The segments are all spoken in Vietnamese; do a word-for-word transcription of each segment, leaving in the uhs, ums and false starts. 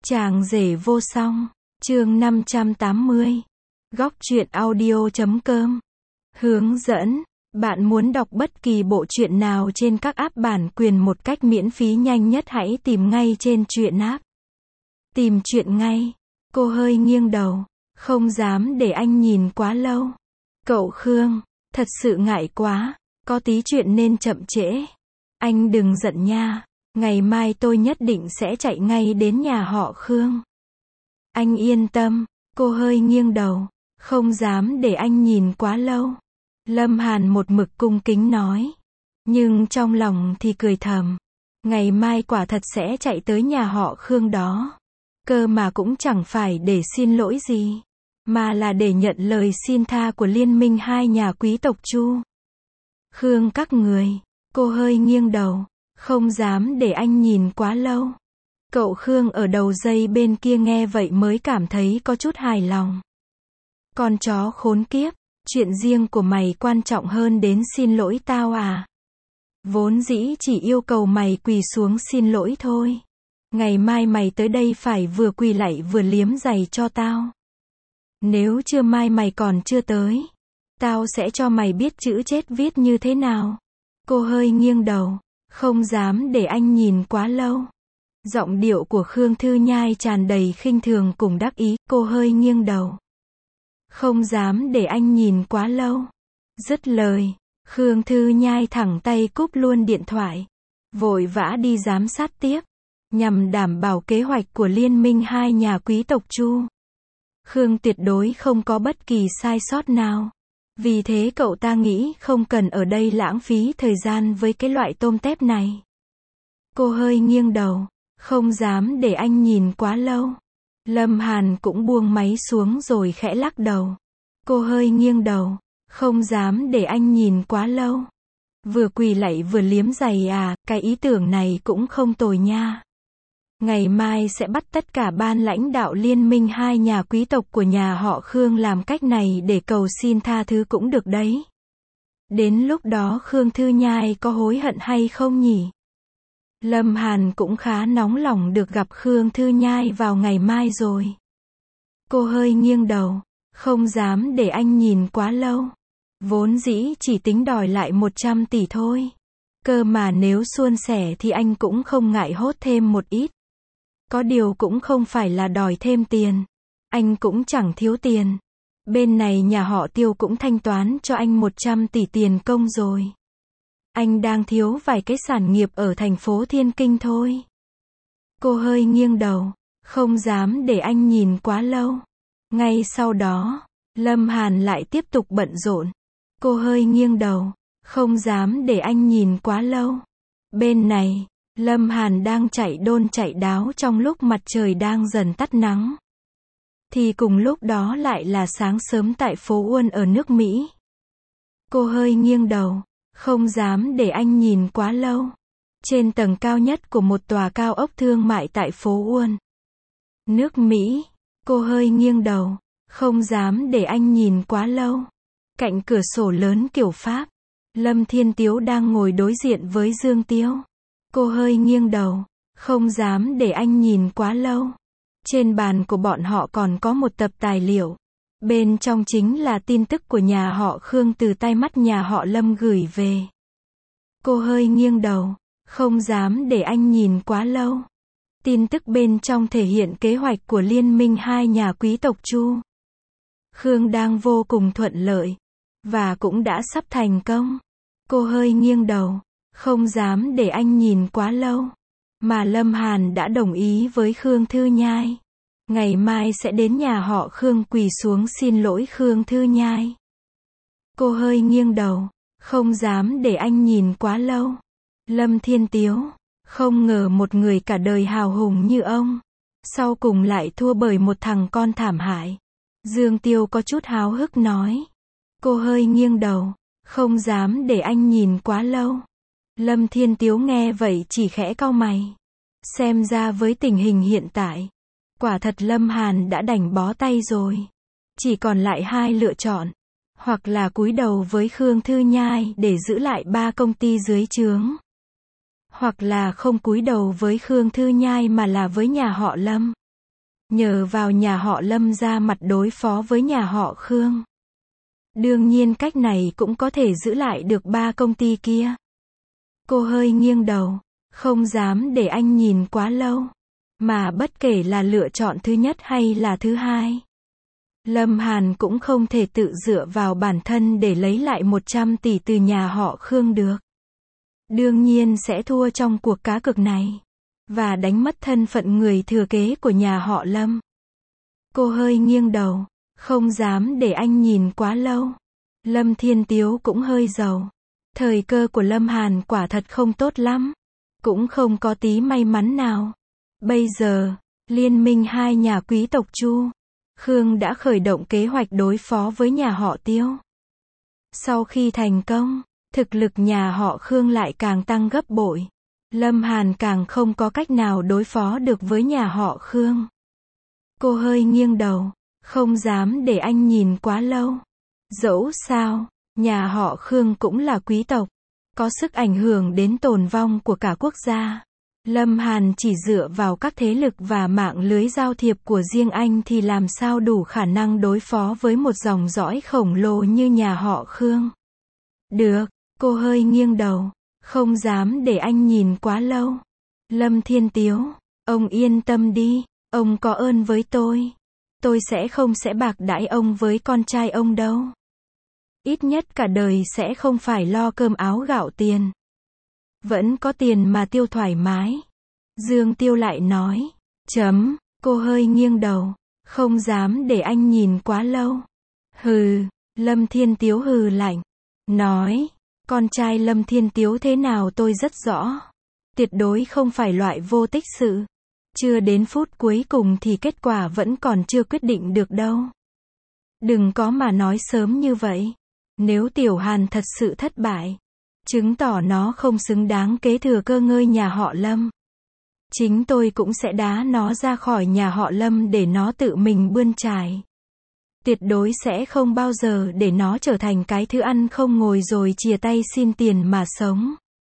Chàng rể vô song, chương năm trăm tám mươi. Góc truyện audio chấm com. Hướng dẫn, bạn muốn đọc bất kỳ bộ truyện nào trên các app bản quyền một cách miễn phí nhanh nhất hãy tìm ngay trên truyện app. Tìm truyện ngay. Cô hơi nghiêng đầu, không dám để anh nhìn quá lâu. Cậu Khương, thật sự ngại quá, có tí chuyện nên chậm trễ. Anh đừng giận nha, ngày mai tôi nhất định sẽ chạy ngay đến nhà họ Khương. Anh yên tâm, cô hơi nghiêng đầu, không dám để anh nhìn quá lâu. Lâm Hàn một mực cung kính nói, nhưng trong lòng thì cười thầm, ngày mai quả thật sẽ chạy tới nhà họ Khương đó. Cơ mà cũng chẳng phải để xin lỗi gì, mà là để nhận lời xin tha của liên minh hai nhà quý tộc Chu. Khương các người, cô hơi nghiêng đầu, không dám để anh nhìn quá lâu. Cậu Khương ở đầu dây bên kia nghe vậy mới cảm thấy có chút hài lòng. Con chó khốn kiếp, chuyện riêng của mày quan trọng hơn đến xin lỗi tao à? Vốn dĩ chỉ yêu cầu mày quỳ xuống xin lỗi thôi. Ngày mai mày tới đây phải vừa quỳ lạy vừa liếm giày cho tao. Nếu trưa mai mày còn chưa tới, tao sẽ cho mày biết chữ chết viết như thế nào. Cô hơi nghiêng đầu, không dám để anh nhìn quá lâu. Giọng điệu của Khương Thư Nhai tràn đầy khinh thường cùng đắc ý, cô hơi nghiêng đầu. Không dám để anh nhìn quá lâu. Dứt lời, Khương Thư Nhai thẳng tay cúp luôn điện thoại, vội vã đi giám sát tiếp, nhằm đảm bảo kế hoạch của liên minh hai nhà quý tộc Chu. Khương tuyệt đối không có bất kỳ sai sót nào. Vì thế cậu ta nghĩ không cần ở đây lãng phí thời gian với cái loại tôm tép này. Cô hơi nghiêng đầu, không dám để anh nhìn quá lâu. Lâm Hàn cũng buông máy xuống rồi khẽ lắc đầu. Cô hơi nghiêng đầu, không dám để anh nhìn quá lâu. Vừa quỳ lạy vừa liếm giày à, cái ý tưởng này cũng không tồi nha. Ngày mai sẽ bắt tất cả ban lãnh đạo liên minh hai nhà quý tộc của nhà họ Khương làm cách này để cầu xin tha thứ cũng được đấy. Đến lúc đó Khương Thư Nhai có hối hận hay không nhỉ? Lâm Hàn cũng khá nóng lòng được gặp Khương Thư Nhai vào ngày mai rồi. Cô hơi nghiêng đầu, không dám để anh nhìn quá lâu. Vốn dĩ chỉ tính đòi lại một trăm tỷ thôi. Cơ mà nếu suôn sẻ thì anh cũng không ngại hốt thêm một ít. Có điều cũng không phải là đòi thêm tiền. Anh cũng chẳng thiếu tiền. Bên này nhà họ Tiêu cũng thanh toán cho anh một trăm tỷ tiền công rồi. Anh đang thiếu vài cái sản nghiệp ở thành phố Thiên Kinh thôi. Cô hơi nghiêng đầu, không dám để anh nhìn quá lâu. Ngay sau đó, Lâm Hàn lại tiếp tục bận rộn. Cô hơi nghiêng đầu, không dám để anh nhìn quá lâu. Bên này, Lâm Hàn đang chạy đôn chạy đáo trong lúc mặt trời đang dần tắt nắng. Thì cùng lúc đó lại là sáng sớm tại phố Uôn ở nước Mỹ. Cô hơi nghiêng đầu, không dám để anh nhìn quá lâu. Trên tầng cao nhất của một tòa cao ốc thương mại tại phố Uôn, nước Mỹ, cô hơi nghiêng đầu, không dám để anh nhìn quá lâu. Cạnh cửa sổ lớn kiểu Pháp, Lâm Thiên Tiếu đang ngồi đối diện với Dương Tiêu. Cô hơi nghiêng đầu, không dám để anh nhìn quá lâu. Trên bàn của bọn họ còn có một tập tài liệu. Bên trong chính là tin tức của nhà họ Khương từ tay mắt nhà họ Lâm gửi về. Cô hơi nghiêng đầu, không dám để anh nhìn quá lâu. Tin tức bên trong thể hiện kế hoạch của liên minh hai nhà quý tộc Chu. Khương đang vô cùng thuận lợi, và cũng đã sắp thành công. Cô hơi nghiêng đầu, không dám để anh nhìn quá lâu. Mà Lâm Hàn đã đồng ý với Khương Thư Nhai. Ngày mai sẽ đến nhà họ Khương quỳ xuống xin lỗi Khương Thư Nhai. Cô hơi nghiêng đầu, không dám để anh nhìn quá lâu. Lâm Thiên Tiếu, không ngờ một người cả đời hào hùng như ông, sau cùng lại thua bởi một thằng con thảm hại. Dương Tiêu có chút háo hức nói. Cô hơi nghiêng đầu, không dám để anh nhìn quá lâu. Lâm Thiên Tiếu nghe vậy chỉ khẽ cau mày. Xem ra với tình hình hiện tại, quả thật Lâm Hàn đã đành bó tay rồi. Chỉ còn lại hai lựa chọn. Hoặc là cúi đầu với Khương Thư Nhai để giữ lại ba công ty dưới trướng. Hoặc là không cúi đầu với Khương Thư Nhai mà là với nhà họ Lâm. nhờ vào nhà họ Lâm ra mặt đối phó với nhà họ Khương. Đương nhiên cách này cũng có thể giữ lại được ba công ty kia. Cô hơi nghiêng đầu, không dám để anh nhìn quá lâu. Mà bất kể là lựa chọn thứ nhất hay là thứ hai, Lâm Hàn cũng không thể tự dựa vào bản thân để lấy lại một trăm tỷ từ nhà họ Khương được. Đương nhiên sẽ thua trong cuộc cá cược này. Và đánh mất thân phận người thừa kế của nhà họ Lâm. Cô hơi nghiêng đầu, không dám để anh nhìn quá lâu. Lâm Thiên Tiếu cũng hơi giàu. Thời cơ của Lâm Hàn quả thật không tốt lắm. Cũng không có tí may mắn nào. Bây giờ, liên minh hai nhà quý tộc Chu, Khương đã khởi động kế hoạch đối phó với nhà họ Tiêu. Sau khi thành công, thực lực nhà họ Khương lại càng tăng gấp bội. Lâm Hàn càng không có cách nào đối phó được với nhà họ Khương. Cô hơi nghiêng đầu, không dám để anh nhìn quá lâu. Dẫu sao, nhà họ Khương cũng là quý tộc, có sức ảnh hưởng đến tồn vong của cả quốc gia. Lâm Hàn chỉ dựa vào các thế lực và mạng lưới giao thiệp của riêng anh thì làm sao đủ khả năng đối phó với một dòng dõi khổng lồ như nhà họ Khương. Được, cô hơi nghiêng đầu, không dám để anh nhìn quá lâu. Lâm Thiên Tiếu, ông yên tâm đi, ông có ơn với tôi. Tôi sẽ không sẽ bạc đãi ông với con trai ông đâu. Ít nhất cả đời sẽ không phải lo cơm áo gạo tiền. Vẫn có tiền mà tiêu thoải mái. Dương Tiêu lại nói. Chấm, cô hơi nghiêng đầu, không dám để anh nhìn quá lâu. Hừ, Lâm Thiên Tiếu hừ lạnh. Nói, con trai Lâm Thiên Tiếu thế nào tôi rất rõ. Tuyệt đối không phải loại vô tích sự. Chưa đến phút cuối cùng thì kết quả vẫn còn chưa quyết định được đâu. Đừng có mà nói sớm như vậy. Nếu Tiểu Hàn thật sự thất bại, chứng tỏ nó không xứng đáng kế thừa cơ ngơi nhà họ Lâm. Chính tôi cũng sẽ đá nó ra khỏi nhà họ Lâm để nó tự mình bươn trải. Tuyệt đối sẽ không bao giờ để nó trở thành cái thứ ăn không ngồi rồi chìa tay xin tiền mà sống.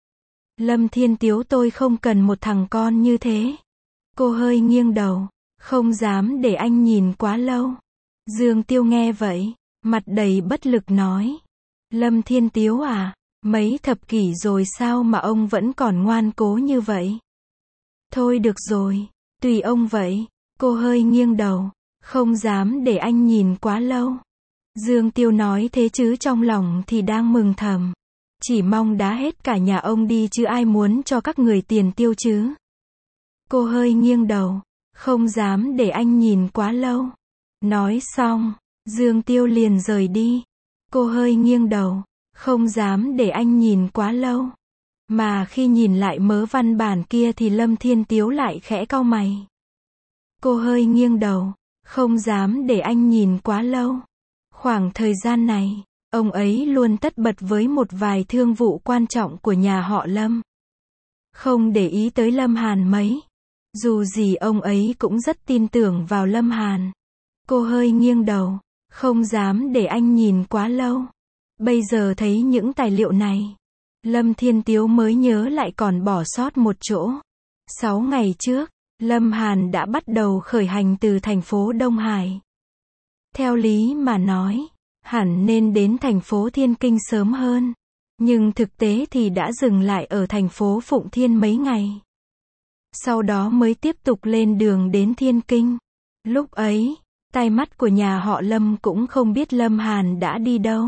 Lâm Thiên Tiếu, tôi không cần một thằng con như thế. Cô hơi nghiêng đầu, không dám để anh nhìn quá lâu. Dương Tiêu nghe vậy, mặt đầy bất lực nói. Lâm Thiên Tiếu à, mấy thập kỷ rồi sao mà ông vẫn còn ngoan cố như vậy? Thôi được rồi, tùy ông vậy. Cô hơi nghiêng đầu, không dám để anh nhìn quá lâu. Dương Tiêu nói thế chứ trong lòng thì đang mừng thầm. Chỉ mong đá hết cả nhà ông đi chứ ai muốn cho các người tiền tiêu chứ. Cô hơi nghiêng đầu, không dám để anh nhìn quá lâu. Nói xong, Dương Tiêu liền rời đi. Cô hơi nghiêng đầu, không dám để anh nhìn quá lâu. Mà khi nhìn lại mớ văn bản kia thì Lâm Thiên Tiếu lại khẽ cau mày. Cô hơi nghiêng đầu, không dám để anh nhìn quá lâu. Khoảng thời gian này, ông ấy luôn tất bật với một vài thương vụ quan trọng của nhà họ Lâm. Không để ý tới Lâm Hàn mấy. Dù gì ông ấy cũng rất tin tưởng vào Lâm Hàn. Cô hơi nghiêng đầu, không dám để anh nhìn quá lâu. Bây giờ thấy những tài liệu này, Lâm Thiên Tiếu mới nhớ lại còn bỏ sót một chỗ. Sáu ngày trước, Lâm Hàn đã bắt đầu khởi hành từ thành phố Đông Hải. Theo lý mà nói, hẳn nên đến thành phố Thiên Kinh sớm hơn. Nhưng thực tế thì đã dừng lại ở thành phố Phụng Thiên mấy ngày. Sau đó mới tiếp tục lên đường đến Thiên Kinh. Lúc ấy, tai mắt của nhà họ Lâm cũng không biết Lâm Hàn đã đi đâu.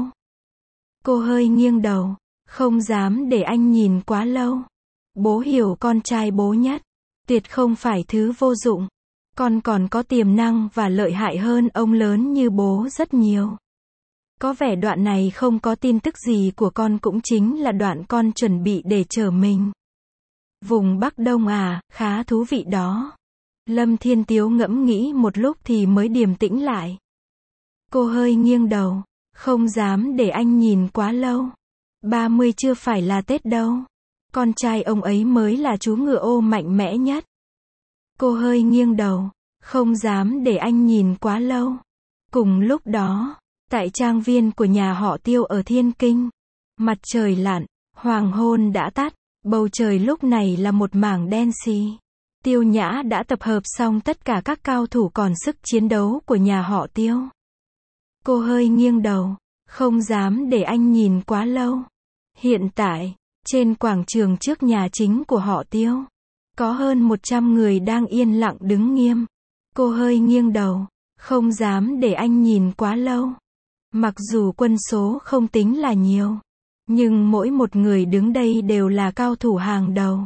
Cô hơi nghiêng đầu, không dám để anh nhìn quá lâu. Bố hiểu con trai bố nhất. Tuyệt không phải thứ vô dụng. Con còn có tiềm năng và lợi hại hơn ông lớn như bố rất nhiều. Có vẻ đoạn này không có tin tức gì của con cũng chính là đoạn con chuẩn bị để chở mình. Vùng Bắc Đông à, khá thú vị đó. Lâm Thiên Tiếu ngẫm nghĩ một lúc thì mới điềm tĩnh lại. Cô hơi nghiêng đầu, không dám để anh nhìn quá lâu. ba mươi chưa phải là Tết đâu. Con trai ông ấy mới là chú ngựa ô mạnh mẽ nhất. Cô hơi nghiêng đầu, không dám để anh nhìn quá lâu. Cùng lúc đó, tại trang viên của nhà họ Tiêu ở Thiên Kinh, mặt trời lặn, hoàng hôn đã tắt, bầu trời lúc này là một mảng đen xì. Tiêu Nhã đã tập hợp xong tất cả các cao thủ còn sức chiến đấu của nhà họ Tiêu. Cô hơi nghiêng đầu, không dám để anh nhìn quá lâu. Hiện tại, trên quảng trường trước nhà chính của họ Tiêu, có hơn một trăm người đang yên lặng đứng nghiêm. Cô hơi nghiêng đầu, không dám để anh nhìn quá lâu. Mặc dù quân số không tính là nhiều, nhưng mỗi một người đứng đây đều là cao thủ hàng đầu.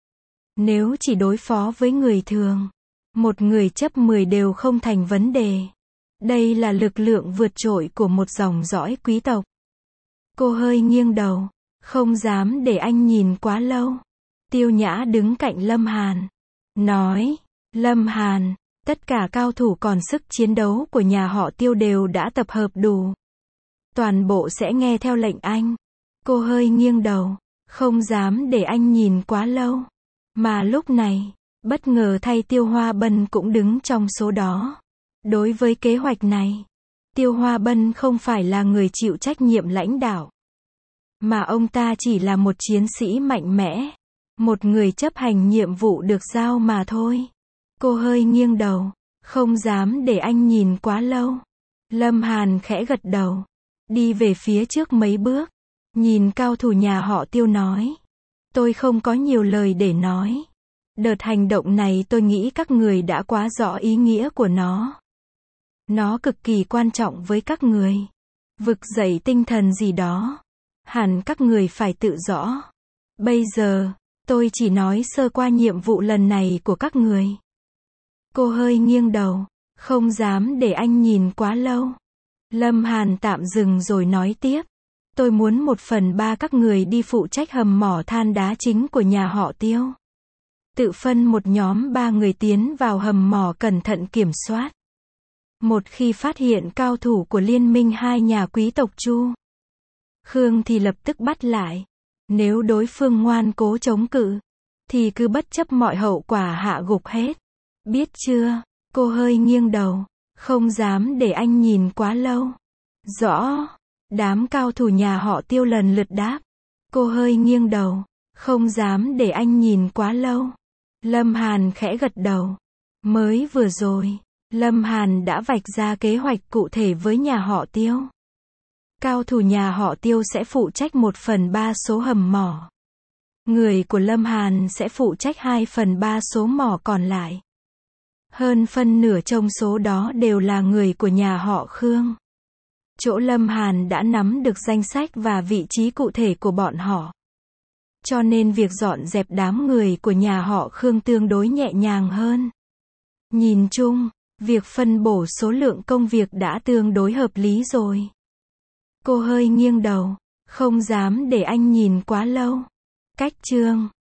Nếu chỉ đối phó với người thường, một người chấp mười đều không thành vấn đề. Đây là lực lượng vượt trội của một dòng dõi quý tộc. Cô hơi nghiêng đầu, không dám để anh nhìn quá lâu. Tiêu Nhã đứng cạnh Lâm Hàn, nói, Lâm Hàn, tất cả cao thủ còn sức chiến đấu của nhà họ Tiêu đều đã tập hợp đủ. Toàn bộ sẽ nghe theo lệnh anh. Cô hơi nghiêng đầu, không dám để anh nhìn quá lâu. Mà lúc này, bất ngờ thay Tiêu Hoa Bân cũng đứng trong số đó. Đối với kế hoạch này, Tiêu Hoa Bân không phải là người chịu trách nhiệm lãnh đạo, mà ông ta chỉ là một chiến sĩ mạnh mẽ, một người chấp hành nhiệm vụ được giao mà thôi. Cô hơi nghiêng đầu, không dám để anh nhìn quá lâu. Lâm Hàn khẽ gật đầu, đi về phía trước mấy bước, nhìn cao thủ nhà họ Tiêu nói, tôi không có nhiều lời để nói. Đợt hành động này tôi nghĩ các người đã quá rõ ý nghĩa của nó. Nó cực kỳ quan trọng với các người. Vực dậy tinh thần gì đó, hẳn các người phải tự rõ. Bây giờ, tôi chỉ nói sơ qua nhiệm vụ lần này của các người. Cô hơi nghiêng đầu, không dám để anh nhìn quá lâu. Lâm Hàn tạm dừng rồi nói tiếp. Tôi muốn một phần ba các người đi phụ trách hầm mỏ than đá chính của nhà họ Tiêu. Tự phân một nhóm ba người tiến vào hầm mỏ cẩn thận kiểm soát. Một khi phát hiện cao thủ của liên minh hai nhà quý tộc Chu, Khương thì lập tức bắt lại. Nếu đối phương ngoan cố chống cự, thì cứ bất chấp mọi hậu quả hạ gục hết. Biết chưa? Cô hơi nghiêng đầu, không dám để anh nhìn quá lâu. Rõ. Đám cao thủ nhà họ Tiêu lần lượt đáp. Cô hơi nghiêng đầu, không dám để anh nhìn quá lâu. Lâm Hàn khẽ gật đầu. Mới vừa rồi, Lâm Hàn đã vạch ra kế hoạch cụ thể với nhà họ Tiêu. Cao thủ nhà họ Tiêu sẽ phụ trách một phần ba số hầm mỏ. Người của Lâm Hàn sẽ phụ trách hai phần ba số mỏ còn lại. Hơn phân nửa trong số đó đều là người của nhà họ Khương. Chỗ Lâm Hàn đã nắm được danh sách và vị trí cụ thể của bọn họ. Cho nên việc dọn dẹp đám người của nhà họ Khương tương đối nhẹ nhàng hơn. Nhìn chung, việc phân bổ số lượng công việc đã tương đối hợp lý rồi. Cô hơi nghiêng đầu, không dám để anh nhìn quá lâu. Cách chương